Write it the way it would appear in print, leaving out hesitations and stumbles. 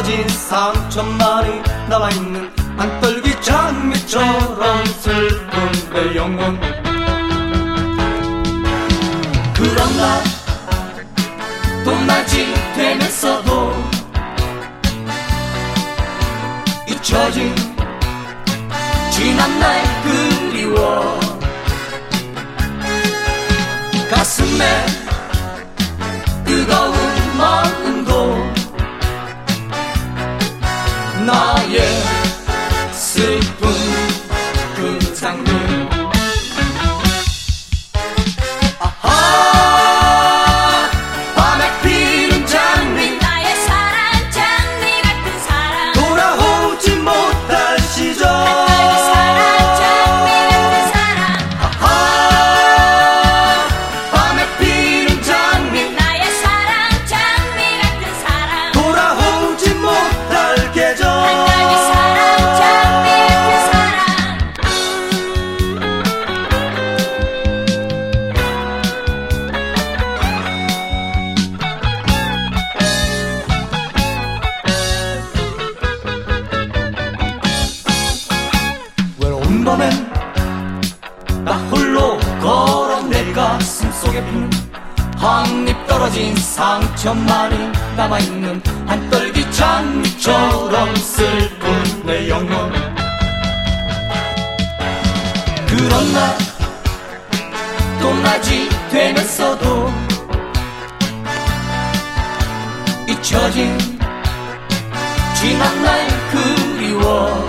떨어진 상처만이 남아있는 안떨기 장미처럼 슬픈 내 영혼. 그런 날 또 낮이 되면서도 잊혀진 지난 날 그리워. 가슴에 뜨거운 마음도 나의 슬픈 그 장미. 아하, 밤에 피는 장미, 나의 사랑 장미 같은 사랑, 돌아오지 못할 시절. 나의 사랑 장미 같은 사랑, 아하, 밤에 피는 장미, 나의 사랑 장미 같은 사랑, 돌아오지 못할 계절. 나의 사랑 장미 같은 사랑. 외로운 밤엔 나 홀로 걸어 내 가슴 속에 피는 한입 떨어진 상처만이 남아있는 한떨기 장미처럼 슬픈 내 영혼. 그런 날 또 낮이 되면서도 잊혀진 지난 날 그리워.